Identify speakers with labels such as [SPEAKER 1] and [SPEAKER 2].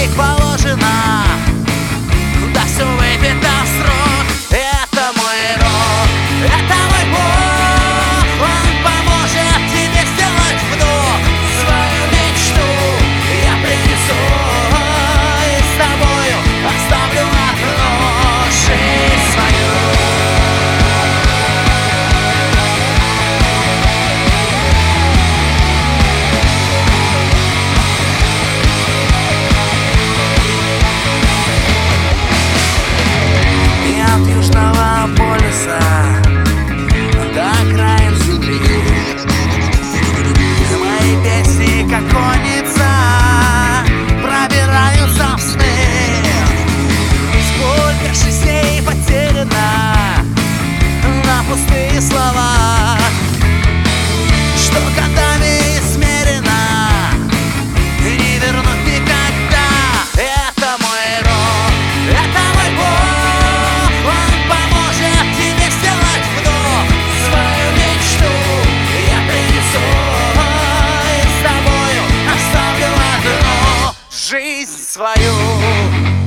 [SPEAKER 1] как положено, да все выпито в срок. Это мой рок, это мой Бог. Он поможет тебе сделать вдох. Свою мечту я принесу и с тобою оставлю одну жизнь свою. От Южного полюса до краев земли мои песни, как конница, пробираются в сны. Сколько жизней потеряно на пустые слова, что годами измерено и не вернуть никогда. Это мой рок, это мой Бог. Он поможет тебе сделать вдох. Свою мечту я принесу и с тобою оставлю одну жизнь свою.